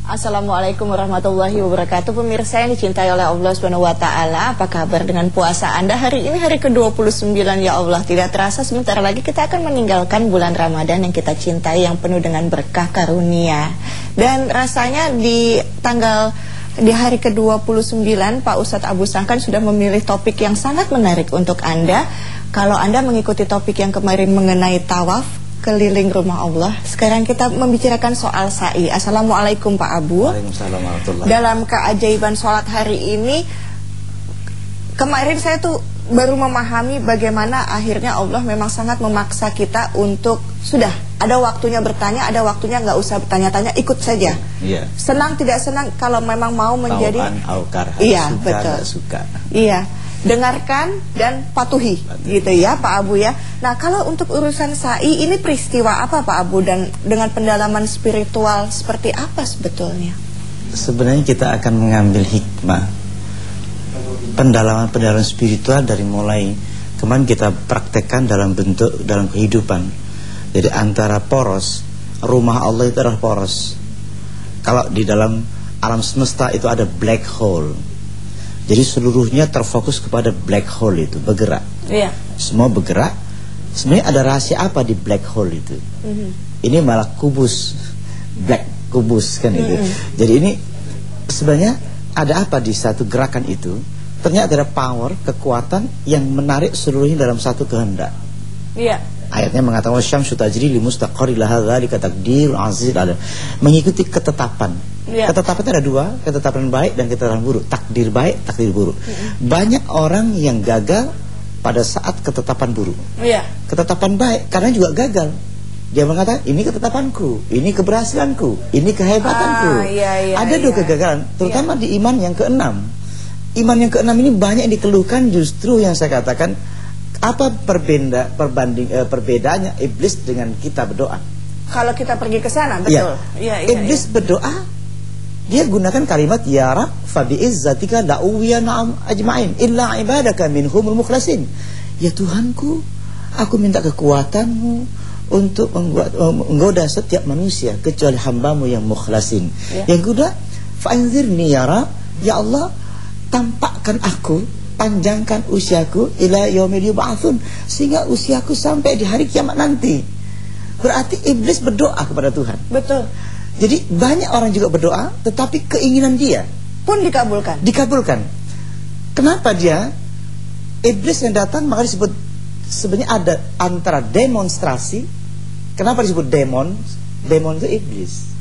Assalamualaikum warahmatullahi wabarakatuh. Pemirsa yang dicintai oleh Allah Subhanahu wa taala, apa kabar dengan puasa Anda hari ini, hari ke-29 ya Allah? Tidak terasa sebentar lagi kita akan meninggalkan bulan Ramadan yang kita cintai, yang penuh dengan berkah karunia. Dan rasanya di hari ke-29 Pak Ustadz Abu Sangkan sudah memilih topik yang sangat menarik untuk Anda. Kalau Anda mengikuti topik yang kemarin mengenai tawaf keliling rumah Allah, sekarang kita membicarakan soal sa'i. Assalamualaikum Pak Abu. Waalaikumsalam warahmatullahi. Dalam keajaiban sholat hari ini, kemarin saya tuh baru memahami bagaimana akhirnya Allah memang sangat memaksa kita untuk sudah ada waktunya bertanya, ada waktunya nggak usah bertanya-tanya, ikut saja. Iya. Senang tidak senang, kalau memang mau menjadi iya, suka, betul. Suka. Iya. Dengarkan dan patuhi, gitu ya Pak Abu ya. Nah, kalau untuk urusan sa'i ini peristiwa apa Pak Abu, dan dengan pendalaman spiritual seperti apa sebetulnya? Sebenarnya kita akan mengambil hikmah pendalaman spiritual dari mulai kemarin kita praktekkan dalam kehidupan. Jadi antara poros, rumah Allah itu adalah poros. Kalau di dalam alam semesta itu ada black hole. Jadi seluruhnya terfokus kepada black hole itu, bergerak. Iya. Semua bergerak. Sebenarnya ada rahasia apa di black hole itu? Ini malah black kubus kan itu. Jadi ini sebenarnya ada apa di satu gerakan itu? Ternyata ada power, kekuatan yang menarik seluruhnya dalam satu kehendak. Iya. Ayatnya mengatakan wasyamsu tajri li mustaqarri laha dzalika taqdirul aziz, ada mengikuti ketetapan. Ketetapan itu ada dua, ketetapan baik dan ketetapan buruk. Takdir baik, takdir buruk. Banyak orang yang gagal pada saat ketetapan buruk. Ketetapan baik karena juga gagal. Dia mengatakan ini ketetapanku, ini keberhasilanku, ini kehebatanku. Ada dua kegagalan, terutama di iman yang keenam. Iman yang keenam ini banyak yang dikeluhkan, justru yang saya katakan apa perbedaannya iblis dengan kita berdoa. Kalau kita pergi ke sana, betul. Iblis berdoa, dia gunakan kalimat ya Rab fa bi izzatika la'uwiyana ajma'in illa ibadaka minhumul mukhlasin. Ya Tuhanku, aku minta kekuatanmu untuk menggoda setiap manusia kecuali hambamu yang mukhlasin. Yang kedua, fa anzirni ya Rab, ya Allah, tampakkan aku, panjangkan usiaku ila yaumil yub'atsun, sehingga usiaku sampai di hari kiamat nanti. Berarti iblis berdoa kepada Tuhan. Betul. Jadi banyak orang juga berdoa, tetapi keinginan dia pun dikabulkan. Kenapa dia? Iblis yang datang, maka disebut sebenarnya ada antara demonstrasi. Kenapa disebut demon? Demon itu iblis.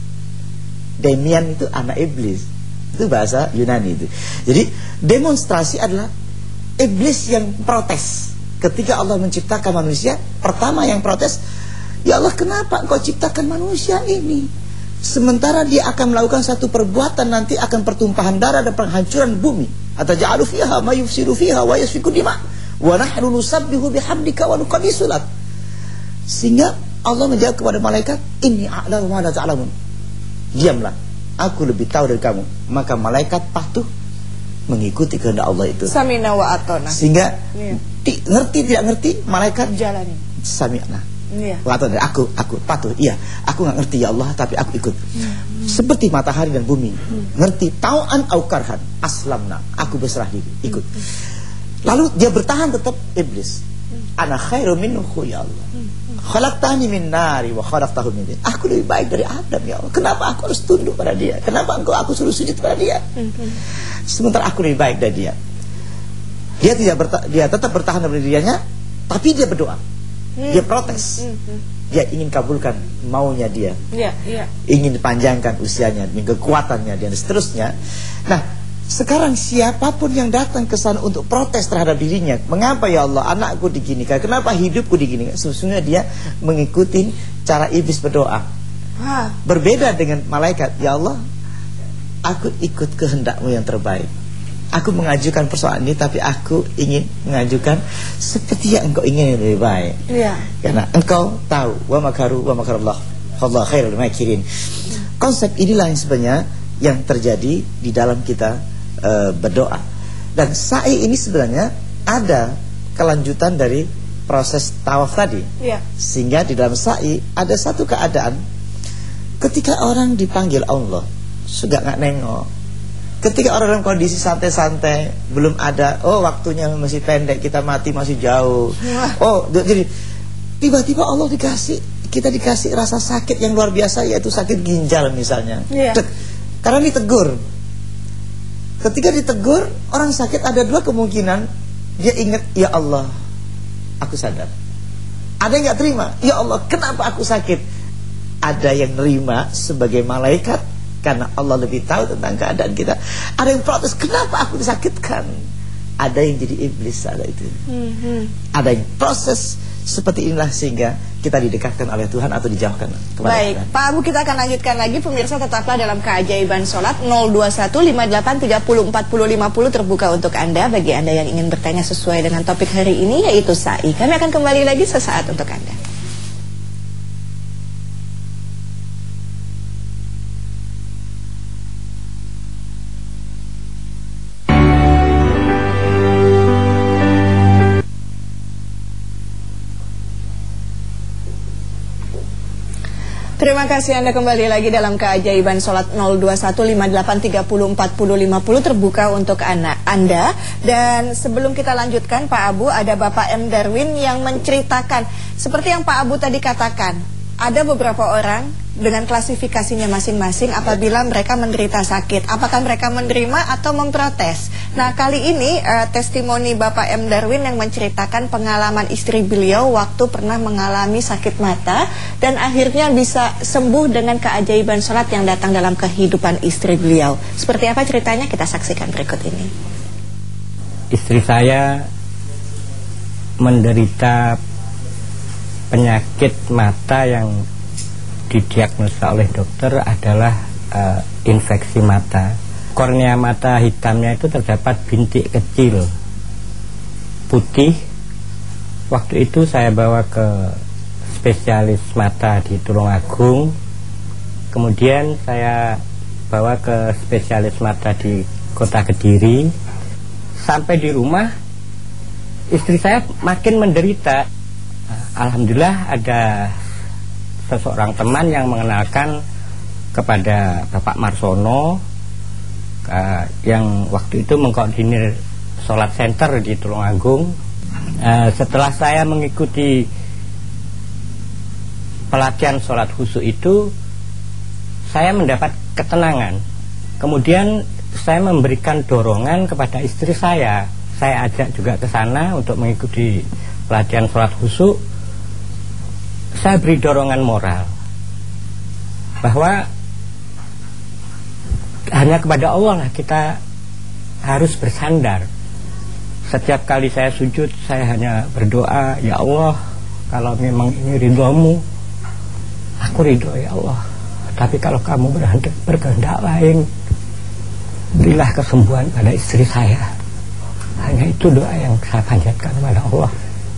Demian itu anak iblis. Itu bahasa Yunani itu. Jadi demonstrasi adalah iblis yang protes. Ketika Allah menciptakan manusia, pertama yang protes, ya Allah, kenapa engkau ciptakan manusia ini? Sementara dia akan melakukan satu perbuatan, nanti akan pertumpahan darah dan penghancuran bumi. Ataj'alu fiha ma yufsidu fiha wa yasfiku dima wa nahnu nusabbihu bihamdika wa nuqaddisu lak. Sehingga Allah menjawab kepada malaikat, inni a'lamu ma la ta'lamun. Diamlah, aku lebih tahu dari kamu. Maka malaikat patuh mengikuti kehendak Allah itu. Sami'na wa ata'na. Sehingga ngerti tidak ngerti, malaikat jalani. Sami'na. Aku patuh. Iya, aku nggak ngerti ya Allah, tapi aku ikut. Seperti matahari dan bumi. Ngerti tau'an au karhan, aslamna. Aku berserah diri, ikut. Lalu dia bertahan tetap iblis. Ana khairu minhu ya Allah. Khalaqtani min nari wa khalaqtahu min tin. Aku lebih baik dari Adam ya Allah. Kenapa aku harus tunduk pada dia? Kenapa aku suruh sujud pada dia? Sementara aku lebih baik dari dia. Dia tetap bertahan pada dirinya, tapi dia berdoa. Dia protes. Dia ingin kabulkan maunya dia. Ingin dipanjangkan usianya, kekuatannya dan seterusnya. Nah, sekarang siapapun yang datang ke sana untuk protes terhadap dirinya, mengapa ya Allah anakku diginikan, kenapa hidupku diginikan, sesungguhnya dia mengikuti cara iblis berdoa. Berbeda dengan malaikat, ya Allah, aku ikut kehendakmu yang terbaik. Aku mengajukan persoalan ini, tapi aku ingin mengajukan seperti yang engkau ingin yang lebih baik. Karena engkau tahu wa makaru wa makarullah wallahu khairul makirin. Konsep inilah yang sebenarnya yang terjadi di dalam kita berdoa. Dan sa'i ini sebenarnya ada kelanjutan dari proses tawaf tadi. Sehingga di dalam sa'i ada satu keadaan ketika orang dipanggil Allah suka nggak nengok. Ketika orang dalam kondisi santai-santai, belum ada, oh waktunya masih pendek, kita mati masih jauh. Oh, jadi tiba-tiba Allah kita dikasih rasa sakit yang luar biasa, yaitu sakit ginjal misalnya. Karena ditegur. Ketika ditegur, orang sakit ada dua kemungkinan. Dia ingat, ya Allah, aku sadar. Ada yang nggak terima, ya Allah, kenapa aku sakit? Ada yang nerima sebagai malaikat, karena Allah lebih tahu tentang keadaan kita. Ada yang protes, kenapa aku disakitkan? Ada yang jadi iblis saat itu. Ada yang proses seperti inilah sehingga kita didekatkan oleh Tuhan atau dijauhkan kepada Baik, Tuhan. Pak Abu, kita akan lanjutkan lagi. Pemirsa, tetaplah dalam keajaiban sholat. 02158304050 terbuka untuk Anda. Bagi Anda yang ingin bertanya sesuai dengan topik hari ini, yaitu sa'i. Kami akan kembali lagi sesaat untuk Anda. Terima kasih Anda kembali lagi dalam keajaiban sholat. 02158304050 terbuka untuk Anda. Dan sebelum kita lanjutkan, Pak Abu, ada Bapak M. Darwin yang menceritakan seperti yang Pak Abu tadi katakan, ada beberapa orang dengan klasifikasinya masing-masing apabila mereka menderita sakit, apakah mereka menerima atau memprotes. Nah, kali ini testimoni Bapak M. Darwin yang menceritakan pengalaman istri beliau waktu pernah mengalami sakit mata dan akhirnya bisa sembuh dengan keajaiban sholat yang datang dalam kehidupan istri beliau. Seperti apa ceritanya, kita saksikan berikut ini. Istri saya menderita penyakit mata yang didiagnosa oleh dokter adalah infeksi mata. Kornea mata hitamnya itu terdapat bintik kecil putih. Waktu itu saya bawa ke spesialis mata di Tulungagung. Kemudian saya bawa ke spesialis mata di Kota Kediri. Sampai di rumah, istri saya makin menderita. Alhamdulillah ada seseorang teman yang mengenalkan kepada Bapak Marsono yang waktu itu mengkoordinir sholat center di Tulungagung. Setelah saya mengikuti pelatihan sholat khusyuk itu, saya mendapat ketenangan. Kemudian saya memberikan dorongan kepada istri saya. Saya ajak juga ke sana untuk mengikuti pelatihan sholat khusyuk. Saya beri dorongan moral bahwa hanya kepada Allah lah kita harus bersandar. Setiap kali saya sujud, saya hanya berdoa, ya Allah, kalau memang ini ridho-Mu, aku ridho ya Allah. Tapi kalau kamu berkehendak lain, berilah kesembuhan pada istri saya. Hanya itu doa yang saya panjatkan kepada Allah.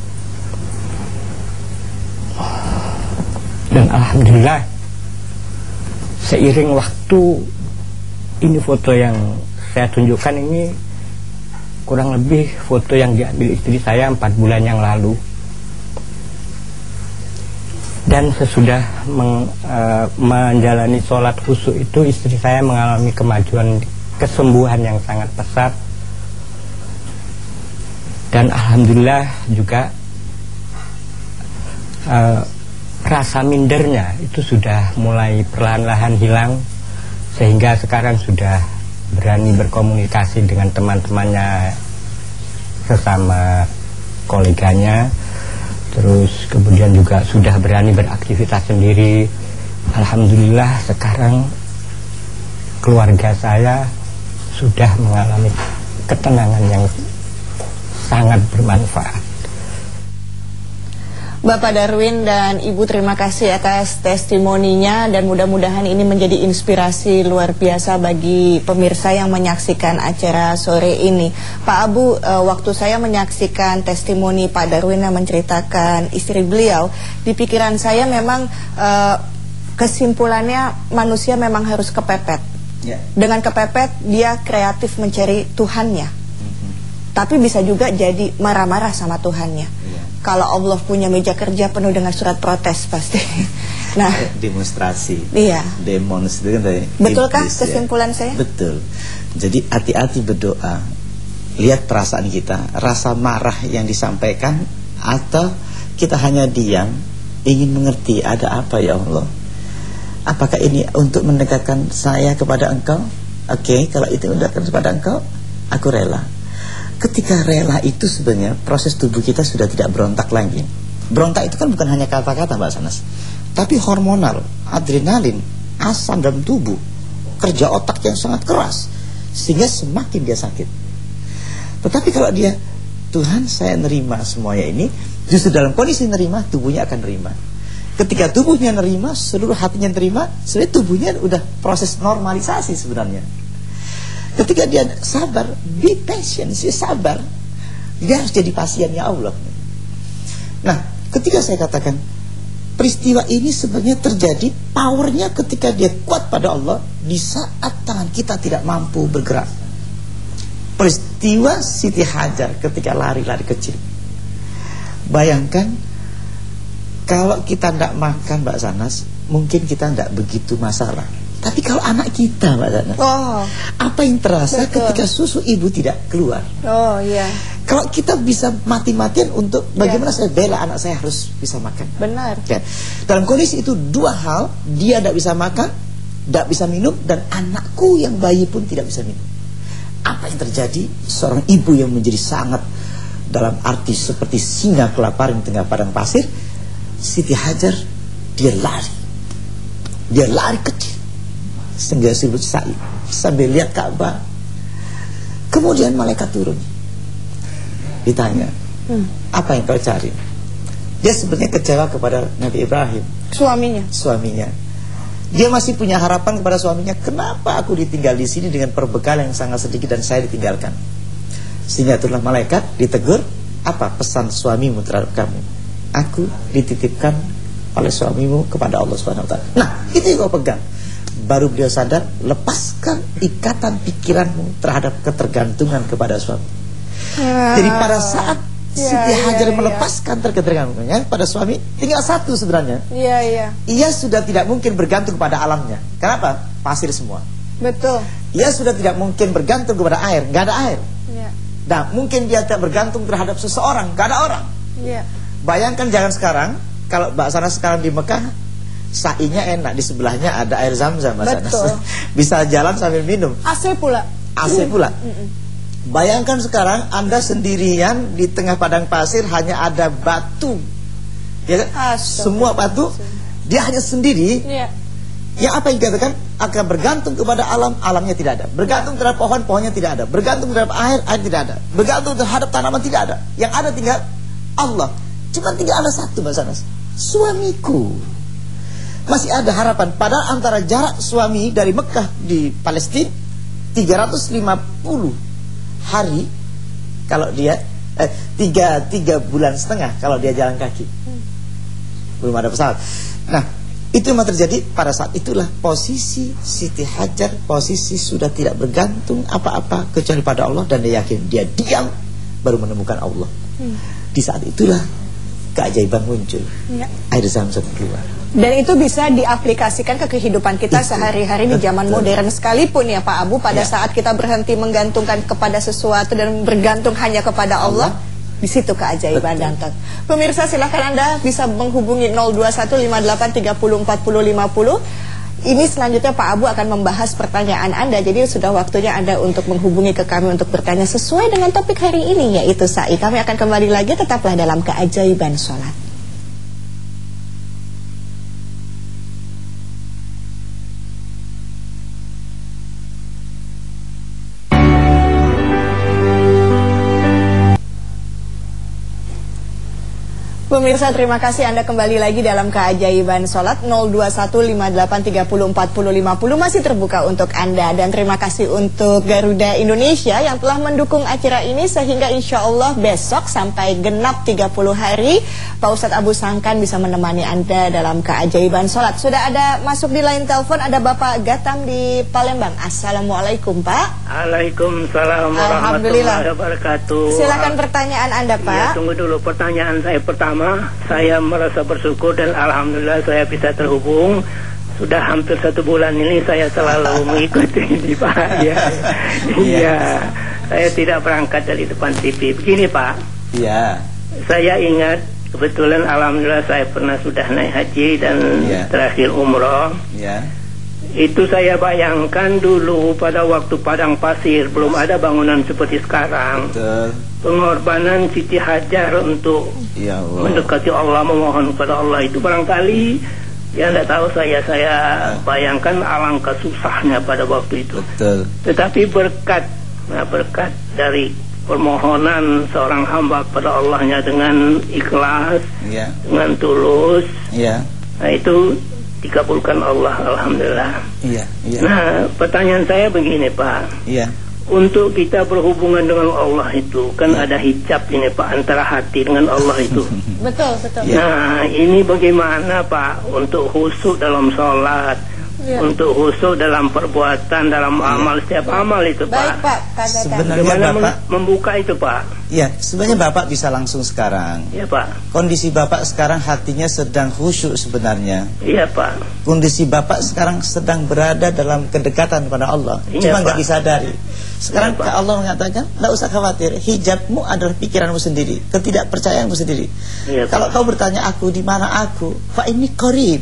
Dan alhamdulillah, seiring waktu, ini foto yang saya tunjukkan ini kurang lebih foto yang diambil istri saya 4 bulan yang lalu. Dan sesudah menjalani sholat khusyuk itu, istri saya mengalami kemajuan kesembuhan yang sangat pesat. Dan alhamdulillah juga rasa mindernya itu sudah mulai perlahan-lahan hilang, sehingga sekarang sudah berani berkomunikasi dengan teman-temannya sesama koleganya. Terus kemudian juga sudah berani beraktivitas sendiri. Alhamdulillah sekarang keluarga saya sudah mengalami ketenangan yang sangat bermanfaat. Bapak Darwin dan Ibu, terima kasih atas testimoninya, dan mudah-mudahan ini menjadi inspirasi luar biasa bagi pemirsa yang menyaksikan acara sore ini. Pak Abu, waktu saya menyaksikan testimoni Pak Darwin yang menceritakan istri beliau, di pikiran saya memang kesimpulannya manusia memang harus kepepet. Dengan kepepet dia kreatif mencari Tuhannya, tapi bisa juga jadi marah-marah sama Tuhannya. Kalau Allah punya meja kerja penuh dengan surat protes pasti. Nah, demonstrasi. Iya. Demons itu kan tadi. Betulkah iblis, kesimpulan saya? Betul. Jadi hati-hati berdoa. Lihat perasaan kita, rasa marah yang disampaikan, atau kita hanya diam, ingin mengerti ada apa ya Allah. Apakah ini untuk mendekatkan saya kepada Engkau? Oke, kalau itu mendekatkan kepada Engkau, aku rela. Ketika rela itu sebenarnya proses tubuh kita sudah tidak berontak lagi. Berontak itu kan bukan hanya kata-kata Mbak Sanas, tapi hormonal, adrenalin, asam dalam tubuh, kerja otak yang sangat keras, sehingga semakin dia sakit. Tetapi kalau dia, Tuhan saya nerima semuanya ini, justru dalam kondisi nerima, tubuhnya akan nerima. Ketika tubuhnya nerima, seluruh hatinya nerima, sebenarnya tubuhnya udah proses normalisasi sebenarnya. Ketika dia sabar, be patient, dia sabar, dia harus jadi pasiennya Allah. Nah, ketika saya katakan peristiwa ini sebenarnya terjadi, powernya ketika dia kuat pada Allah di saat tangan kita tidak mampu bergerak. Peristiwa Siti Hajar ketika lari-lari kecil. Bayangkan kalau kita tidak makan Mbak Sanas, mungkin kita tidak begitu masalah. Tapi kalau anak kita Mbak Sanas, apa yang terasa ketika susu ibu tidak keluar? Oh iya. Kalau kita bisa mati-matian untuk bagaimana saya bela anak saya harus bisa makan. Benar. Ya. Dalam kondisi itu dua hal, dia tidak bisa makan, tidak bisa minum, dan anakku yang bayi pun tidak bisa minum. Apa yang terjadi? Seorang ibu yang menjadi sangat, dalam arti seperti singa kelaparan di tengah padang pasir, Siti Hajar, dia lari kecil sehingga disebut sa'i, sambil lihat Ka'bah. Kemudian malaikat turun, ditanya, apa yang kau cari? Dia sebenarnya kecewa kepada Nabi Ibrahim, suaminya. Dia masih punya harapan kepada suaminya, kenapa aku ditinggal di sini dengan perbekalan yang sangat sedikit dan saya ditinggalkan? Sehingga itulah malaikat ditegur, apa pesan suamimu terhadap kamu? Aku dititipkan oleh suamimu kepada Allah SWT. Nah, itu yang kau pegang. Baru beliau sadar, lepaskan ikatan pikiranmu terhadap ketergantungan kepada suami. Jadi pada saat Siti Hajar melepaskan ketergantungannya pada suami, tinggal satu sebenarnya. Ia sudah tidak mungkin bergantung kepada alamnya. Kenapa? Pasir semua. Betul. Ia sudah tidak mungkin bergantung kepada air, nggak ada air. Nah, mungkin dia tidak bergantung terhadap seseorang, nggak ada orang. Bayangkan jangan sekarang, kalau Mbak Sanas sekarang di Mekah, sa'inya enak, di sebelahnya ada air Zam-Zam Mbak Sanas. Bisa jalan sambil minum. AC pula. Bayangkan sekarang Anda sendirian di tengah padang pasir, hanya ada batu, ya kan? Semua batu, dia hanya sendiri. Ya, apa yang dikatakan? Akan bergantung kepada alam, alamnya tidak ada. Bergantung terhadap pohon, pohonnya tidak ada. Bergantung terhadap air, air tidak ada. Bergantung terhadap tanaman, tidak ada. Yang ada tinggal Allah. Cuma tinggal ada satu Mbak Sanas, suamiku. Masih ada harapan. Padahal antara jarak suami dari Mekah di Palestina 350 hari kalau dia 3 bulan setengah kalau dia jalan kaki. Belum ada pesawat. Nah, itu memang terjadi pada saat itulah posisi Siti Hajar, posisi sudah tidak bergantung apa-apa kecuali pada Allah, dan dia yakin, dia diam baru menemukan Allah. Di saat itulah keajaiban muncul. Air Zam-Zam keluar. Dan itu bisa diaplikasikan ke kehidupan kita sehari-hari di zaman modern sekalipun ya Pak Abu. Pada saat kita berhenti menggantungkan kepada sesuatu dan bergantung hanya kepada Allah, di situ keajaiban datang. Pemirsa, silakan Anda bisa menghubungi 02158304050. Ini selanjutnya Pak Abu akan membahas pertanyaan Anda. Jadi sudah waktunya Anda untuk menghubungi ke kami untuk bertanya sesuai dengan topik hari ini, yaitu sa'i. Kami akan kembali lagi, tetaplah dalam keajaiban sholat. Pemirsa, terima kasih Anda kembali lagi dalam keajaiban sholat. 02158304050 masih terbuka untuk Anda. Dan terima kasih untuk Garuda Indonesia yang telah mendukung acara ini, sehingga insya Allah besok sampai genap 30 hari Pak Ustadz Abu Sangkan bisa menemani Anda dalam keajaiban sholat. Sudah ada masuk di line telepon, ada Bapak Gatam di Palembang. Assalamualaikum Pak. Waalaikumsalam warahmatullahi wabarakatuh. Silakan pertanyaan Anda Pak. Ya, tunggu dulu, pertanyaan saya pertama pertama saya merasa bersyukur dan alhamdulillah saya bisa terhubung. Sudah hampir 1 bulan ini saya selalu mengikuti ini Pak. Iya. Saya tidak berangkat dari depan TV. Begini Pak. Iya. Saya ingat kebetulan alhamdulillah saya pernah sudah naik haji dan terakhir umroh. Iya. Itu saya bayangkan dulu pada waktu padang pasir belum ada bangunan seperti sekarang. Betul. Pengorbanan Siti Hajar untuk mendekati Allah, memohon kepada Allah itu barangkali ya tidak tahu saya bayangkan alangkah susahnya pada waktu itu. Betul. Tetapi berkat dari permohonan seorang hamba pada Allahnya dengan ikhlas, dengan tulus, nah itu dikabulkan Allah, alhamdulillah. Nah, pertanyaan saya begini Pak. Untuk kita berhubungan dengan Allah itu kan ada hijab ini Pak antara hati dengan Allah itu. Betul. Nah, ini bagaimana Pak untuk khusyuk dalam sholat, untuk khusyuk dalam perbuatan, dalam amal, setiap amal itu Pak. Baik Pak, sebenarnya Bapak membuka itu Pak. Ya, sebenarnya Bapak bisa langsung sekarang. Iya Pak. Kondisi Bapak sekarang hatinya sedang khusyuk sebenarnya. Iya Pak. Kondisi Bapak sekarang sedang berada dalam kedekatan pada Allah. Cuma nggak disadari. Sekarang Allah mengatakan, tidak usah khawatir, hijabmu adalah pikiranmu sendiri, ketidakpercayaanmu sendiri. Kalau kau bertanya aku di mana aku, fa ini qarib,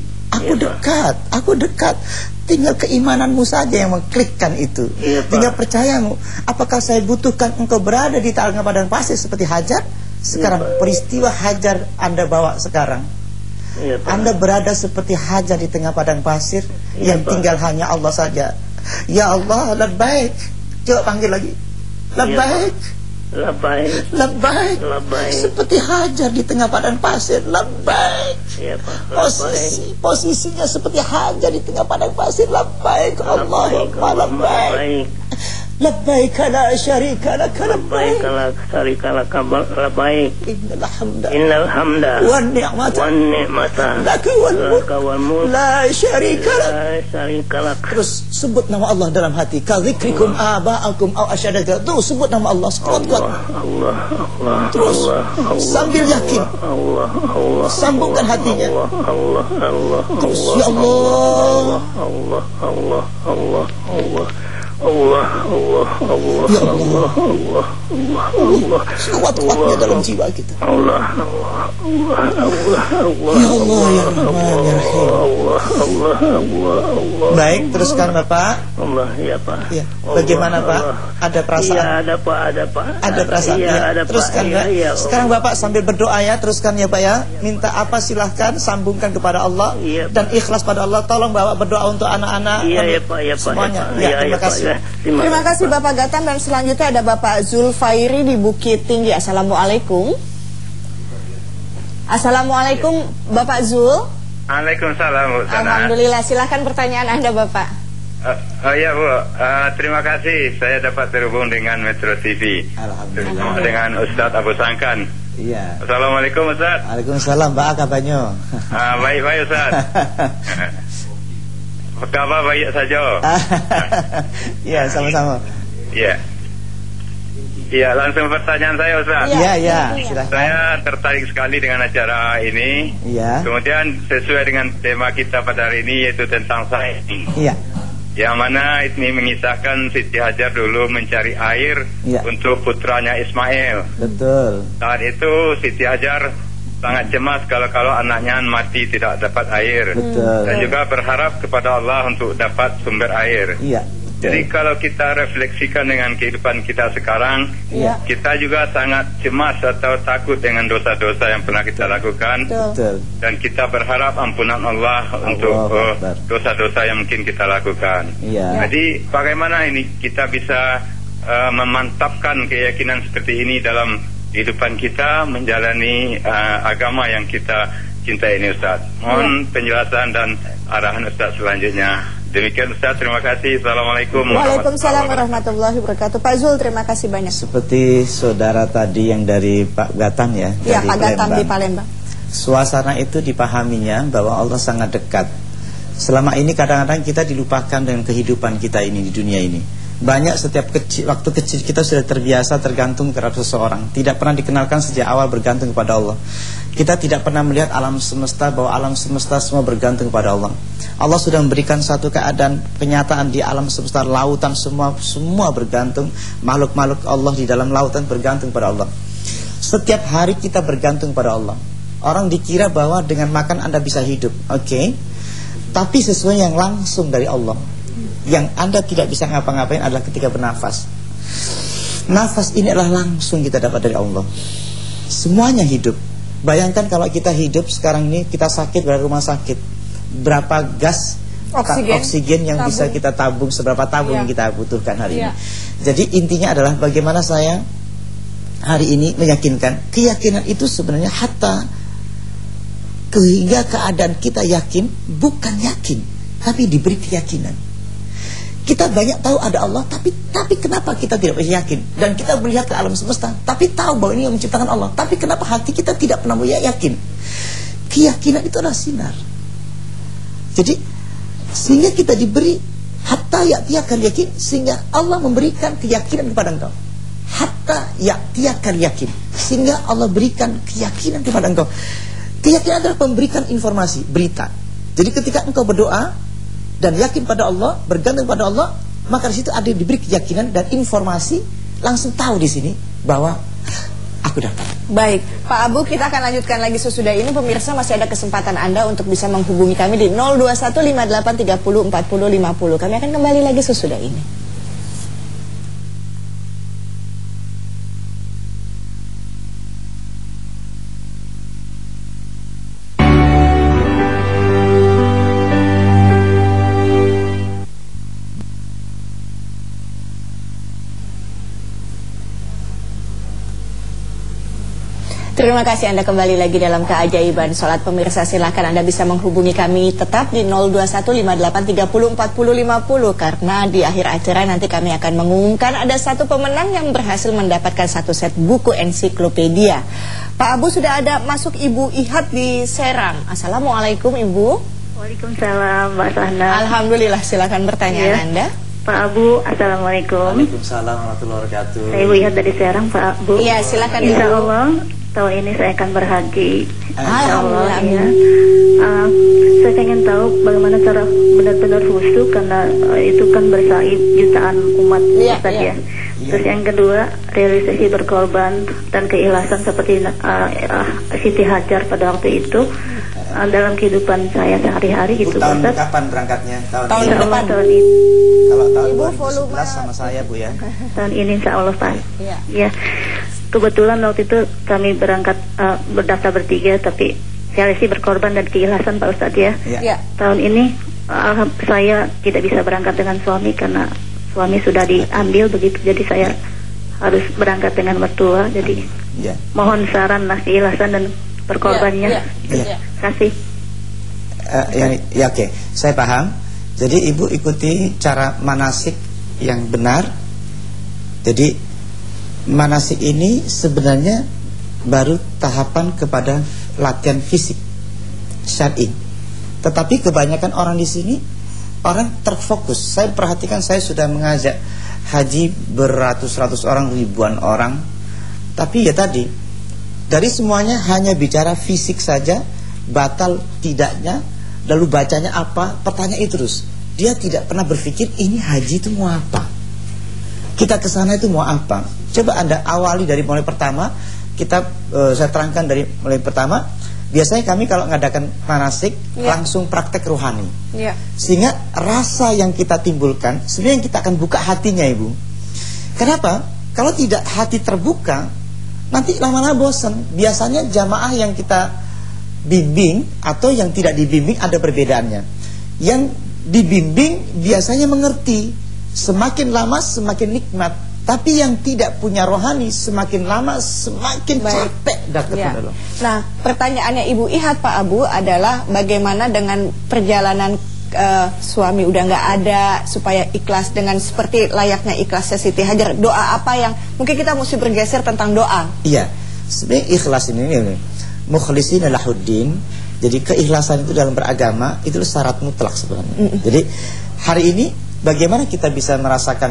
aku dekat. Tinggal keimananmu saja yang mengklikkan itu. Tinggal percayamu. Apakah saya butuhkan engkau berada di tengah padang pasir seperti Hajar? Sekarang peristiwa Hajar Anda bawa sekarang. Anda berada seperti Hajar di tengah padang pasir yang tinggal hanya Allah saja. Ya Allah, labbaik. Coba panggil lagi. Labbaik. Labbaik. Seperti Hajar di tengah padang pasir. Labbaik. Posisinya seperti Hajar di tengah padang pasir. Labbaik Allahumma labbaik. Labbaik la syarika lak labbaik. Labbaik. Innal hamda wan ni'mata lak wal mulk la syarika lak. Terus sebut nama Allah dalam hati. Ka dzikrikum aba'akum aw asyadaka. Terus sebut nama Allah sekuat-kuat. Allah. Terus sambil yakin. Allah. Sambungkan hatinya. Allah. Terus ya Allah. Allah. Sekuat-kuatnya dalam jiwa kita. Allah. Ya Allah ya Rahman ya Rahim. Baik, teruskan Bapak. Allah ya Pak. Ya. Bagaimana Pak? Ada perasaan? Iya, ada Pak. Ada perasaan. Iya, ada Pak. Teruskan Pak. Sekarang Bapak sambil berdoa ya, teruskan ya Pak ya. Minta apa silahkan, sambungkan kepada Allah dan ikhlas pada Allah. Tolong Bapak berdoa untuk anak-anak. Iya Pak. Semuanya. Ya, terima kasih. Terima kasih Bapak Gatam. Dan selanjutnya ada Bapak Zulfairi di Bukit Tinggi. Assalamualaikum. Assalamualaikum Bapak Zul. Waalaikumsalam Bu. Alhamdulillah, silahkan pertanyaan Anda Bapak. Oh iya Bu, terima kasih saya dapat terhubung dengan Metro TV. Alhamdulillah. Dengan Ustadz Abu Sangkan. Iya. Assalamualaikum Ustadz. Waalaikumsalam, Pak kabarnya. Baik Ustadz. Apa kabar baik saja? Iya, sama-sama. Iya. Iya, langsung pertanyaan saya Ustaz. Iya, silakan. Saya tertarik sekali dengan acara ini. Iya. Kemudian sesuai dengan tema kita pada hari ini yaitu tentang sains. Iya. Yang mana ini mengisahkan Siti Hajar dulu mencari air untuk putranya Ismail. Betul. Saat itu Siti Hajar sangat cemas kalau anaknya mati tidak dapat air. Betul. Dan juga berharap kepada Allah untuk dapat sumber air. Iya. Jadi kalau kita refleksikan dengan kehidupan kita sekarang, kita juga sangat cemas atau takut dengan dosa-dosa yang pernah kita lakukan. Betul. Dan kita berharap ampunan Allah untuk dosa-dosa yang mungkin kita lakukan. Iya. Jadi bagaimana ini kita bisa memantapkan keyakinan seperti ini dalam kehidupan kita menjalani agama yang kita cintai ini Ustaz. Mohon penjelasan dan arahan Ustaz selanjutnya. Demikian Ustaz, terima kasih. Assalamualaikum. Waalaikumsalam warahmatullahi wabarakatuh. Pak Zul, terima kasih banyak. Seperti saudara tadi yang dari Pak Gatam ya. Iya, Pak Gatam di Palembang. Suasana itu dipahaminya bahwa Allah sangat dekat. Selama ini kadang-kadang kita dilupakan dengan kehidupan kita ini di dunia ini. Banyak setiap waktu kecil kita sudah terbiasa tergantung kepada seseorang. Tidak pernah dikenalkan sejak awal bergantung kepada Allah. Kita tidak pernah melihat alam semesta, bahwa alam semesta semua bergantung kepada Allah. Allah sudah memberikan satu keadaan kenyataan di alam semesta, lautan semua bergantung. Makhluk-makhluk Allah di dalam lautan bergantung pada Allah. Setiap hari kita bergantung pada Allah. Orang dikira bahwa dengan makan Anda bisa hidup, oke. Tapi sesuai yang langsung dari Allah. Yang Anda tidak bisa ngapa-ngapain adalah ketika bernafas. Nafas ini adalah langsung kita dapat dari Allah. Semuanya hidup. Bayangkan kalau kita hidup sekarang ini, kita sakit dari rumah sakit, berapa gas oksigen yang bisa kita tabung, seberapa tabung yang kita butuhkan hari ini. Jadi intinya adalah bagaimana saya hari ini meyakinkan. Keyakinan itu sebenarnya hatta hingga keadaan kita yakin, bukan yakin, tapi diberi keyakinan. Kita banyak tahu ada Allah, tapi kenapa kita tidak yakin? Dan kita melihat ke alam semesta, tapi tahu bahwa ini yang menciptakan Allah, tapi kenapa hati kita tidak pernah yakin? Keyakinan itu adalah sinar. Jadi sehingga kita diberi hatta ya'tiyakal yakin, sehingga Allah memberikan keyakinan kepada engkau. Hatta ya'tiyakal yakin, sehingga Allah berikan keyakinan kepada engkau. Keyakinan adalah memberikan informasi, berita. Jadi ketika engkau berdoa dan yakin pada Allah, bergantung pada Allah, maka di situ ada diberi keyakinan dan informasi, langsung tahu di sini bahwa aku dapat. Baik, Pak Abu, kita akan lanjutkan lagi sesudah ini. Pemirsa, masih ada kesempatan Anda untuk bisa menghubungi kami di 02158304050. Kami akan kembali lagi sesudah ini. Terima kasih Anda kembali lagi dalam keajaiban sholat. Pemirsa, silakan Anda bisa menghubungi kami tetap di 02158304050, karena di akhir acara nanti kami akan mengumumkan ada satu pemenang yang berhasil mendapatkan satu set buku ensiklopedia. Pak Abu, sudah ada masuk Ibu Ihat di Serang. Assalamualaikum Ibu. Waalaikumsalam Mbak Sahna. Alhamdulillah, silakan pertanyaan Anda. Pak Abu, Assalamualaikum. Waalaikumsalam warahmatullahi wabarakatuh. Saya Ibu Ihat dari Serang, Pak Abu. Iya, silakan. Insya Allah tahun ini saya akan berhaji. Alhamdulillah. Ya. Saya ingin tahu bagaimana cara benar-benar khusyuk, karena itu kan bersaib jutaan umat Ustaz ya. Terus yang kedua, realisasi berkorban dan keikhlasan seperti Siti Hajar pada waktu itu dalam kehidupan saya sehari-hari gitu. Tahun Ustaz, kapan berangkatnya? Tahun depan. Tahun ini. Kalau tahun Ibu 2011 sama saya Bu ya. Tahun ini Insya Allah Pak. Ya. Kebetulan waktu itu kami berangkat berdaftar bertiga, tapi realisasi berkorban dan keikhlasan Pak Ustadz ya. Tahun ini saya tidak bisa berangkat dengan suami karena suami sudah diambil begitu, jadi saya harus berangkat dengan mertua. Jadi mohon saran lah keikhlasan dan berkorbannya. Kasih. Oke, saya paham. Jadi Ibu ikuti cara manasik yang benar. Jadi manasik ini sebenarnya baru tahapan kepada latihan fisik syar'i. Tetapi kebanyakan orang di sini orang terfokus. Saya perhatikan, saya sudah mengajak haji beratus-ratus orang, ribuan orang. Tapi ya tadi, dari semuanya hanya bicara fisik saja, batal tidaknya, lalu bacanya apa, pertanyaan itu terus. Dia tidak pernah berpikir ini haji itu mau apa, kita ke sana itu mau apa. Coba Anda awali dari mulai pertama. Saya terangkan dari mulai pertama. Biasanya kami kalau mengadakan manasik langsung praktek rohani. Sehingga rasa yang kita timbulkan sebenarnya yang kita akan buka hatinya Ibu. Kenapa? Kalau tidak hati terbuka, nanti lama-lama bosan. Biasanya jamaah yang kita bimbing atau yang tidak dibimbing ada perbedaannya. Yang dibimbing biasanya mengerti, semakin lama semakin nikmat. Tapi yang tidak punya rohani semakin lama semakin capek datang. Nah, pertanyaannya Ibu Ihat Pak Abu adalah bagaimana dengan perjalanan suami udah nggak ada, supaya ikhlas dengan seperti layaknya ikhlasnya Siti Hajar. Doa apa yang mungkin kita mesti bergeser tentang doa? Iya, sebenarnya ikhlas ini mukhlishina lahuddin. Jadi keikhlasan itu dalam beragama itu syarat mutlak sebenarnya. Jadi hari ini bagaimana kita bisa merasakan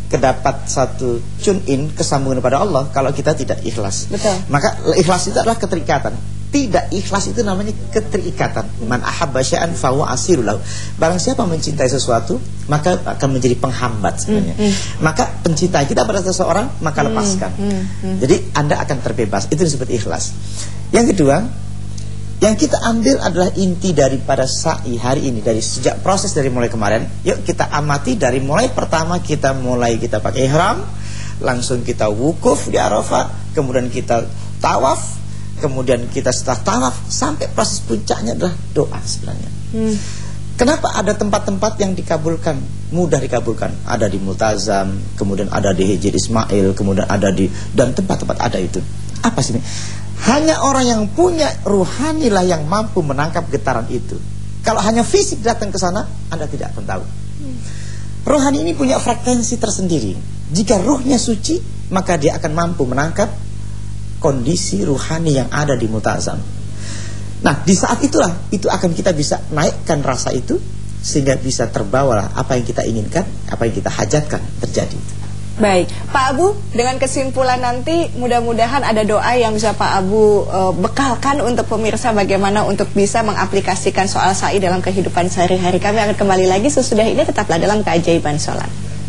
kedapat satu tune in, kesambungan kepada Allah kalau kita tidak ikhlas. Betul. Maka ikhlas itu adalah keterikatan. Tidak ikhlas itu namanya keterikatan. Man ahabba syai'an fa huwa asirul lahu. Barang siapa mencintai sesuatu, maka akan menjadi penghambat sebenarnya. Maka pencintai kita pada seseorang, maka lepaskan. Jadi Anda akan terbebas. Itu disebut ikhlas. Yang kedua, yang kita ambil adalah inti daripada sa'i hari ini, dari sejak proses dari mulai kemarin. Yuk kita amati dari mulai pertama kita pakai ihram, langsung kita wukuf di Arafah, kemudian kita tawaf, kemudian kita setelah tawaf sampai proses puncaknya adalah doa sebenarnya. Kenapa ada tempat-tempat yang dikabulkan, mudah dikabulkan? Ada di Multazam, kemudian ada di Hijr Ismail, kemudian ada di, dan tempat-tempat ada itu. Apa sih ini? Hanya orang yang punya ruhani lah yang mampu menangkap getaran itu. Kalau hanya fisik datang ke sana, Anda tidak akan tahu. Ruhani ini punya frekuensi tersendiri. Jika ruhnya suci, maka dia akan mampu menangkap kondisi ruhani yang ada di Multazam. Nah, di saat itulah itu akan kita bisa naikkan rasa itu sehingga bisa terbawalah apa yang kita inginkan, apa yang kita hajatkan terjadi. Baik, Pak Abu, dengan kesimpulan nanti mudah-mudahan ada doa yang bisa Pak Abu bekalkan untuk pemirsa bagaimana untuk bisa mengaplikasikan soal sa'i dalam kehidupan sehari-hari. Kami akan kembali lagi sesudah ini, tetaplah dalam Keajaiban Sholat.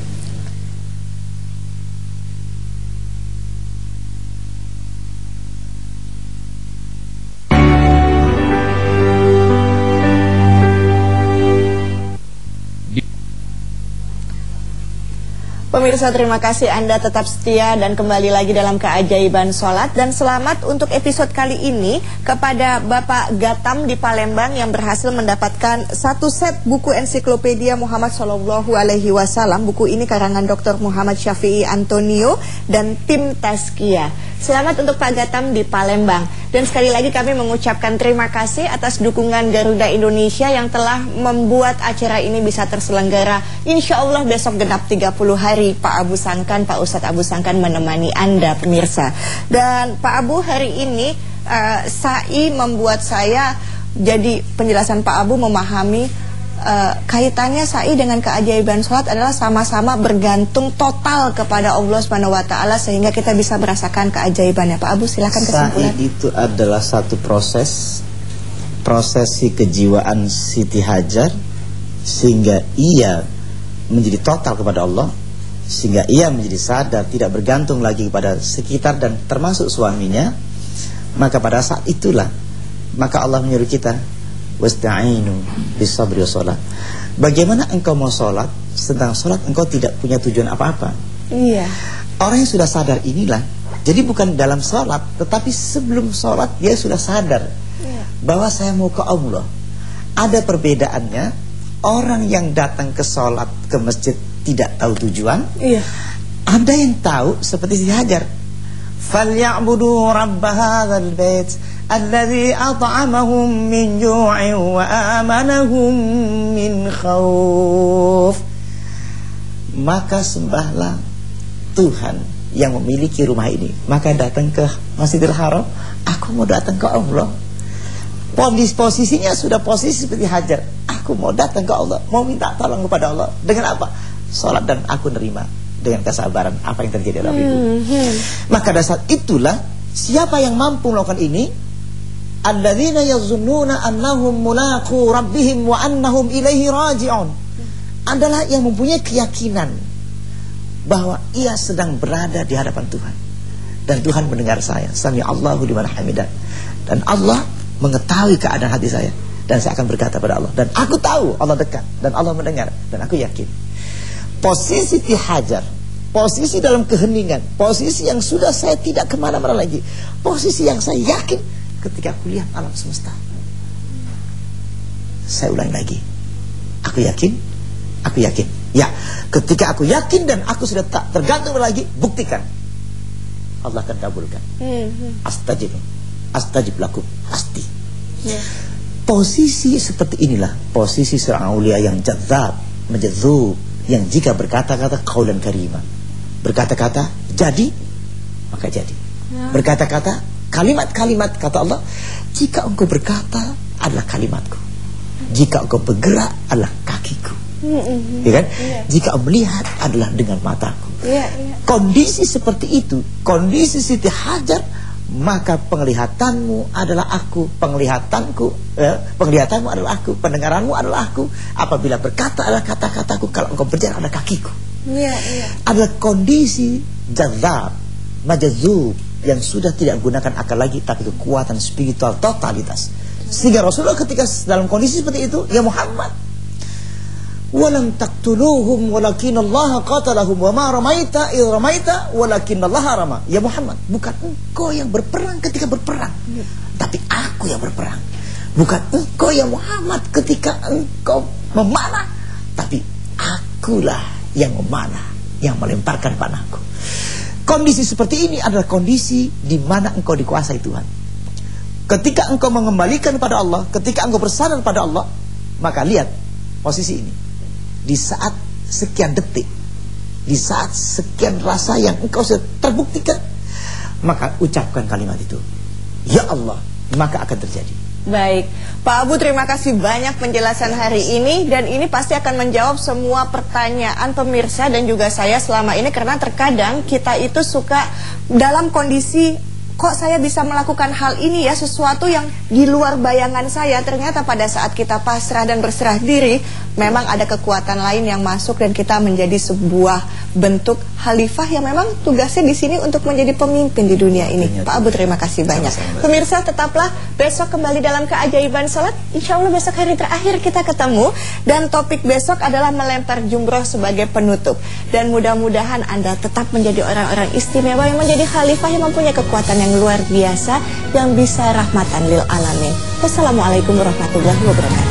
Pemirsa, terima kasih Anda tetap setia dan kembali lagi dalam Keajaiban Sholat. Dan selamat untuk episode kali ini kepada Bapak Gatam di Palembang yang berhasil mendapatkan satu set buku ensiklopedia Muhammad SAW. Buku ini karangan Dr. Muhammad Syafi'i Antonio dan tim Tazkiyah. Selamat untuk Pak Gatam di Palembang. Dan sekali lagi kami mengucapkan terima kasih atas dukungan Garuda Indonesia yang telah membuat acara ini bisa terselenggara. Insya Allah besok genap 30 hari Pak Abu Sangkan, Pak Ustadz Abu Sangkan menemani Anda pemirsa. Dan Pak Abu, hari ini sa'i membuat saya jadi penjelasan Pak Abu memahami kaitannya sa'i dengan keajaiban sholat adalah sama-sama bergantung total kepada Allah SWT sehingga kita bisa merasakan keajaibannya. Pak Abu, silakan kesimpulan. Sa'i itu adalah satu prosesi kejiwaan Siti Hajar sehingga ia menjadi total kepada Allah, sehingga ia menjadi sadar tidak bergantung lagi kepada sekitar dan termasuk suaminya. Maka pada saat itulah maka Allah menyuruh kita wasta'inu bisabri wassalah. Bagaimana engkau mau sholat sedang sholat engkau tidak punya tujuan apa-apa? Iya. Orang yang sudah sadar inilah, jadi bukan dalam sholat, tetapi sebelum sholat dia sudah sadar bahwa saya mau ke Allah. Ada perbedaannya orang yang datang ke sholat ke masjid tidak tahu tujuan. Iya. Ada yang tahu seperti Siti Hajar. Falyabudu rabb hadzal bait alladzi at'amahum min ju'in wa amanahum min khauf. Maka sembahlah Tuhan yang memiliki rumah ini. Maka datang ke Masjidil Haram, aku mau datang ke Allah. Posisinya sudah posisi seperti Hajar. Aku mau datang ke Allah, mau minta tolong kepada Allah. Dengan apa? Salat dan aku nerima dengan kesabaran apa yang terjadi dalam hidup. Maka pada saat itulah siapa yang mampu melakukan ini? Alladzina yazunnuna annahum mulaqu rabbihim wa annahum ilaihi raji'un. Adalah yang mempunyai keyakinan bahwa ia sedang berada di hadapan Tuhan dan Tuhan mendengar saya. Sami Allahu liman hamidah. Dan Allah mengetahui keadaan hati saya dan saya akan berkata pada Allah, dan aku tahu Allah dekat dan Allah mendengar dan aku yakin. Posisi Siti Hajar, posisi dalam keheningan, posisi yang sudah saya tidak kemana-mana lagi, posisi yang saya yakin ketika aku lihat alam semesta. Saya ulangi lagi, aku yakin. Ya, ketika aku yakin dan aku sudah tak tergantung lagi, buktikan Allah akan kabulkan. Astajib lakum, pasti. Posisi seperti inilah posisi seorang aulia yang jadzab, majdzub, yang jika berkata-kata qaulan karima, berkata-kata jadi maka jadi. Berkata-kata kalimat-kalimat kata Allah, jika engkau berkata adalah kalimatku, jika engkau bergerak adalah kakiku. Ya kan? Jika melihat adalah dengan mataku. Kondisi seperti itu, kondisi Siti Hajar, maka penglihatanmu adalah aku, penglihatanku, penglihatanmu adalah aku, pendengaranmu adalah aku. Apabila berkata adalah kata-kataku, kalau engkau berjalan adalah kakiku. Adalah kondisi jazab, majazub, yang sudah tidak menggunakan akal lagi, tapi kekuatan spiritual totalitas. Sehingga Rasulullah ketika dalam kondisi seperti itu, ya Muhammad, walam taqtuluhum walakinallaha qatalahum wa ma ramaita idh ramaita walakinallaha rama. Ya Muhammad, bukan engkau yang berperang ketika berperang, tapi aku yang berperang. Bukan engkau ya Muhammad ketika engkau memanah, tapi akulah yang memanah, yang melemparkan panahku. Kondisi seperti ini adalah kondisi di mana engkau dikuasai Tuhan. Ketika engkau mengembalikan pada Allah, ketika engkau bersandar pada Allah, maka lihat posisi ini. Di saat sekian detik, di saat sekian rasa yang engkau sudah terbuktikan, maka ucapkan kalimat itu, ya Allah, maka akan terjadi. Baik, Pak Abu, terima kasih banyak penjelasan hari ini. Dan ini pasti akan menjawab semua pertanyaan pemirsa dan juga saya selama ini. Karena terkadang kita itu suka dalam kondisi, kok saya bisa melakukan hal ini ya, sesuatu yang di luar bayangan saya. Ternyata pada saat kita pasrah dan berserah diri, memang ada kekuatan lain yang masuk dan kita menjadi sebuah bentuk khalifah yang memang tugasnya di sini untuk menjadi pemimpin di dunia ini. Pak Abu, terima kasih banyak. Pemirsa, tetaplah besok kembali dalam keajaiban salat. Insya Allah besok hari terakhir kita ketemu, dan topik besok adalah melempar jumroh sebagai penutup. Dan mudah-mudahan Anda tetap menjadi orang-orang istimewa yang menjadi khalifah yang mempunyai kekuatan yang luar biasa, yang bisa rahmatan lil alamin. Wassalamualaikum warahmatullahi wabarakatuh.